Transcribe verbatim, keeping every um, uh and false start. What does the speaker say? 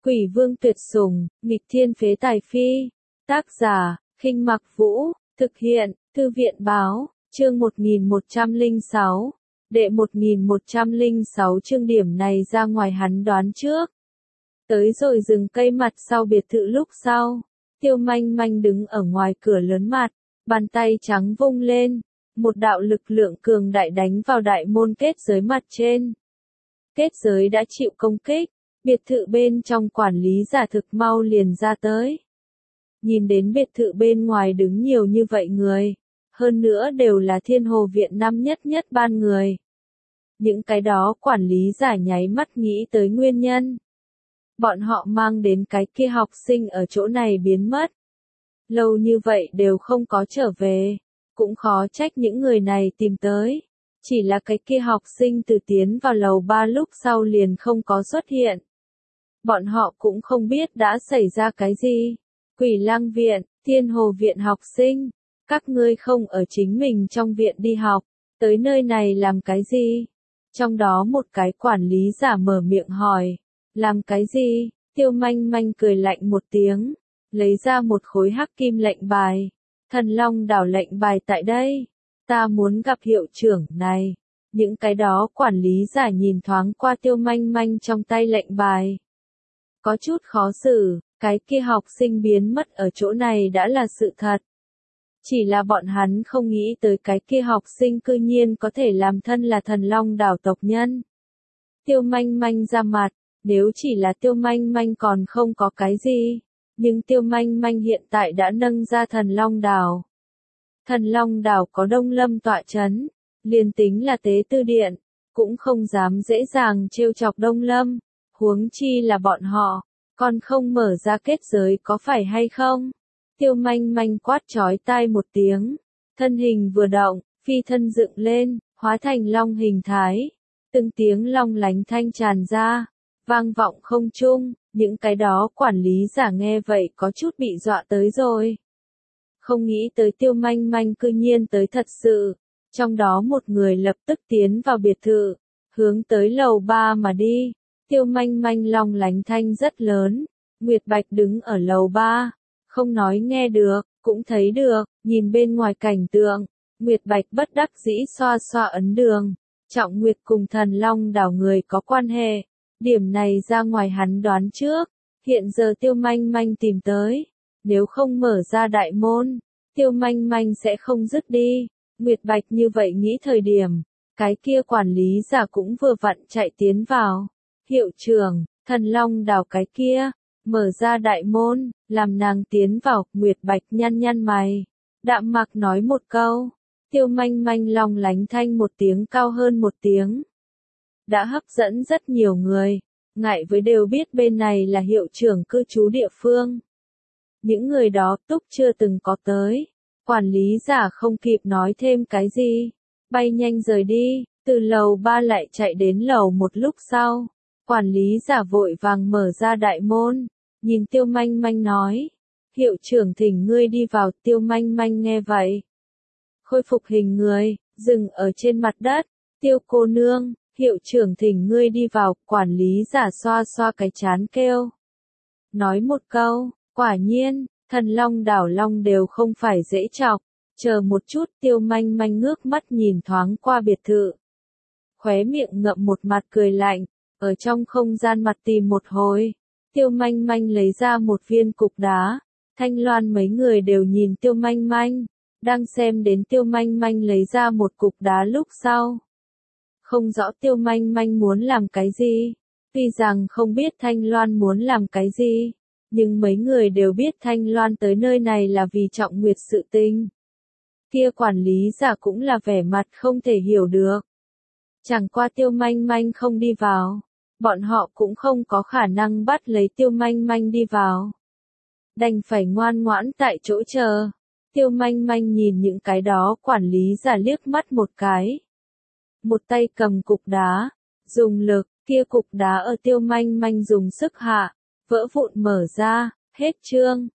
Quỷ vương tuyệt sủng, nghịch thiên phế tài phi. Tác giả, Khinh Mặc Vũ, thực hiện, Thư viện báo, chương một nghìn một trăm lẻ sáu. Đệ một nghìn một trăm lẻ sáu chương điểm này ra ngoài hắn đoán trước. Tới rồi dừng cây mặt sau biệt thự lúc sau, Tiêu Manh Manh đứng ở ngoài cửa lớn mặt, bàn tay trắng vung lên, một đạo lực lượng cường đại đánh vào đại môn kết giới mặt trên. Kết giới đã chịu công kích, biệt thự bên trong quản lý giả thực mau liền ra tới. Nhìn đến biệt thự bên ngoài đứng nhiều như vậy người, hơn nữa đều là Thiên Hồ Viện năm nhất nhất ban người. Những cái đó quản lý giả nháy mắt nghĩ tới nguyên nhân. Bọn họ mang đến cái kia học sinh ở chỗ này biến mất. Lâu như vậy đều không có trở về, cũng khó trách những người này tìm tới. Chỉ là cái kia học sinh từ tiến vào lầu ba lúc sau liền không có xuất hiện. Bọn họ cũng không biết đã xảy ra cái gì. Quỷ Lăng Viện, Thiên Hồ Viện học sinh, các ngươi không ở chính mình trong viện đi học, tới nơi này làm cái gì? Trong đó một cái quản lý giả mở miệng hỏi, làm cái gì? Tiêu Manh Manh cười lạnh một tiếng, lấy ra một khối hắc kim lệnh bài. Thần Long đảo lệnh bài tại đây, ta muốn gặp hiệu trưởng này. Những cái đó quản lý giả nhìn thoáng qua Tiêu Manh Manh trong tay lệnh bài. Có chút khó xử, cái kia học sinh biến mất ở chỗ này đã là sự thật. Chỉ là bọn hắn không nghĩ tới cái kia học sinh cư nhiên có thể làm thân là Thần Long đảo tộc nhân. Tiêu Manh Manh ra mặt, nếu chỉ là Tiêu Manh Manh còn không có cái gì, nhưng Tiêu Manh Manh hiện tại đã nâng ra Thần Long đảo. Thần Long đảo có Đông Lâm tọa chấn, liền tính là tế tư điện, cũng không dám dễ dàng trêu chọc Đông Lâm, huống chi là bọn họ, còn không mở ra kết giới có phải hay không? Tiêu Manh Manh quát chói tai một tiếng, thân hình vừa động, phi thân dựng lên, hóa thành long hình thái, từng tiếng long lánh thanh tràn ra, vang vọng không trung, những cái đó quản lý giả nghe vậy có chút bị dọa tới rồi. Không nghĩ tới Tiêu Manh Manh cư nhiên tới thật sự, trong đó một người lập tức tiến vào biệt thự, hướng tới lầu ba mà đi. Tiêu Manh Manh long lánh thanh rất lớn, Nguyệt Bạch đứng ở lầu ba, không nói nghe được, cũng thấy được, nhìn bên ngoài cảnh tượng, Nguyệt Bạch bất đắc dĩ xoa xoa ấn đường, Trọng Nguyệt cùng Thần Long đảo người có quan hệ, điểm này ra ngoài hắn đoán trước, hiện giờ Tiêu Manh Manh tìm tới, nếu không mở ra đại môn, Tiêu Manh Manh sẽ không dứt đi. Nguyệt Bạch như vậy nghĩ thời điểm, cái kia quản lý giả cũng vừa vặn chạy tiến vào. Hiệu trưởng, Thần Long đảo cái kia, mở ra đại môn, làm nàng tiến vào. Nguyệt Bạch nhăn nhăn mày, đạm mạc nói một câu. Tiêu Manh Manh long lánh thanh một tiếng cao hơn một tiếng, đã hấp dẫn rất nhiều người, ngại với đều biết bên này là hiệu trưởng cư trú địa phương. Những người đó túc chưa từng có tới, quản lý giả không kịp nói thêm cái gì, bay nhanh rời đi, từ lầu ba lại chạy đến lầu một lúc sau. Quản lý giả vội vàng mở ra đại môn, nhìn Tiêu Manh Manh nói, hiệu trưởng thỉnh ngươi đi vào. Tiêu Manh Manh nghe vậy, khôi phục hình người, dừng ở trên mặt đất. Tiêu cô nương, hiệu trưởng thỉnh ngươi đi vào. Quản lý giả xoa xoa cái chán kêu, nói một câu, quả nhiên, Thần Long đảo long đều không phải dễ chọc. Chờ một chút. Tiêu Manh Manh ngước mắt nhìn thoáng qua biệt thự, khóe miệng ngậm một mặt cười lạnh, ở trong không gian mặt tìm một hồi. Tiêu Manh Manh lấy ra một viên cục đá, Thanh Loan mấy người đều nhìn Tiêu Manh Manh, đang xem đến Tiêu Manh Manh lấy ra một cục đá lúc sau. Không rõ Tiêu Manh Manh muốn làm cái gì, tuy rằng không biết Thanh Loan muốn làm cái gì, nhưng mấy người đều biết Thanh Loan tới nơi này là vì Trọng Nguyệt sự tình. Kia quản lý giả cũng là vẻ mặt không thể hiểu được. Chẳng qua Tiêu Manh Manh không đi vào, bọn họ cũng không có khả năng bắt lấy Tiêu Manh Manh đi vào. Đành phải ngoan ngoãn tại chỗ chờ. Tiêu Manh Manh nhìn những cái đó quản lý giả liếc mắt một cái. Một tay cầm cục đá, dùng lực, kia cục đá ở Tiêu Manh Manh dùng sức hạ, vỡ vụn mở ra. Hết chương.